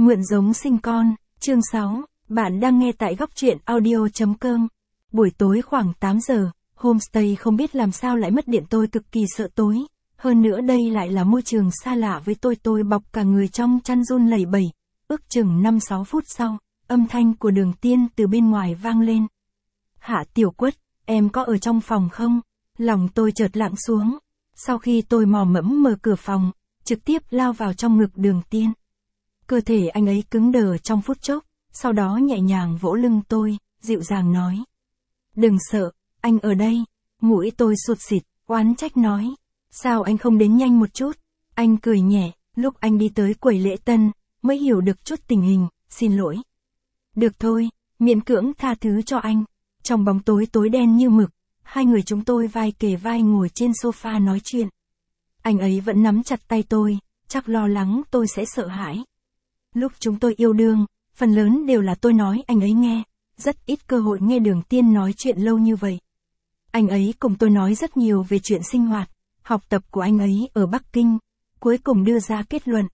Mượn giống sinh con, chương 6, bạn đang nghe tại góc truyện audio.com. Buổi tối khoảng 8 giờ, homestay không biết làm sao lại mất điện, tôi cực kỳ sợ tối. Hơn nữa đây lại là môi trường xa lạ với tôi bọc cả người trong chăn run lẩy bẩy. Ước chừng 5-6 phút sau, âm thanh của Đường Tiên từ bên ngoài vang lên. Hạ Tiểu Quất, em có ở trong phòng không? Lòng tôi chợt lặng xuống. Sau khi tôi mò mẫm mở cửa phòng, trực tiếp lao vào trong ngực Đường Tiên. Cơ thể anh ấy cứng đờ trong phút chốc, sau đó nhẹ nhàng vỗ lưng tôi, dịu dàng nói. Đừng sợ, anh ở đây. Mũi tôi sụt sịt, oán trách nói. Sao anh không đến nhanh một chút? Anh cười nhẹ, lúc anh đi tới quầy lễ tân, mới hiểu được chút tình hình, xin lỗi. Được thôi, miễn cưỡng tha thứ cho anh. Trong bóng tối tối đen như mực, hai người chúng tôi vai kề vai ngồi trên sofa nói chuyện. Anh ấy vẫn nắm chặt tay tôi, chắc lo lắng tôi sẽ sợ hãi. Lúc chúng tôi yêu đương, phần lớn đều là tôi nói anh ấy nghe, rất ít cơ hội nghe Đường Tiên nói chuyện lâu như vậy. Anh ấy cùng tôi nói rất nhiều về chuyện sinh hoạt, học tập của anh ấy ở Bắc Kinh, cuối cùng đưa ra kết luận.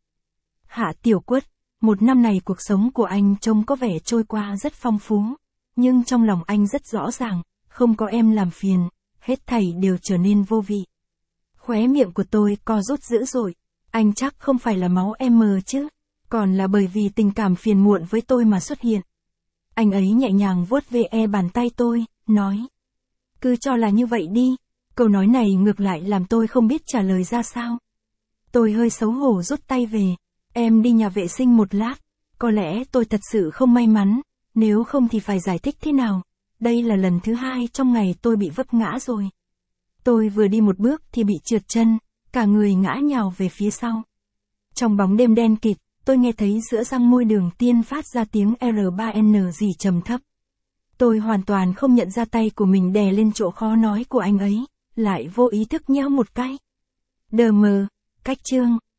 Hạ Tiểu Quất, một năm này cuộc sống của anh trông có vẻ trôi qua rất phong phú, nhưng trong lòng anh rất rõ ràng, không có em làm phiền, hết thảy đều trở nên vô vị. Khóe miệng của tôi co rút dữ dội, anh chắc không phải là máu em mờ chứ, còn là bởi vì tình cảm phiền muộn với tôi mà xuất hiện. Anh ấy nhẹ nhàng vuốt ve bàn tay tôi, nói. Cứ cho là như vậy đi, câu nói này ngược lại làm tôi không biết trả lời ra sao. Tôi hơi xấu hổ rút tay về, em đi nhà vệ sinh một lát, có lẽ tôi thật sự không may mắn, nếu không thì phải giải thích thế nào, đây là lần thứ 2 trong ngày tôi bị vấp ngã rồi. Tôi vừa đi một bước thì bị trượt chân, cả người ngã nhào về phía sau. Trong bóng đêm đen kịt, tôi nghe thấy giữa răng môi Đường Tiên phát ra tiếng R3N gì trầm thấp. Tôi hoàn toàn không nhận ra tay của mình đè lên chỗ khó nói của anh ấy, lại vô ý thức nhéo một cái. Đờ mờ, cách chương,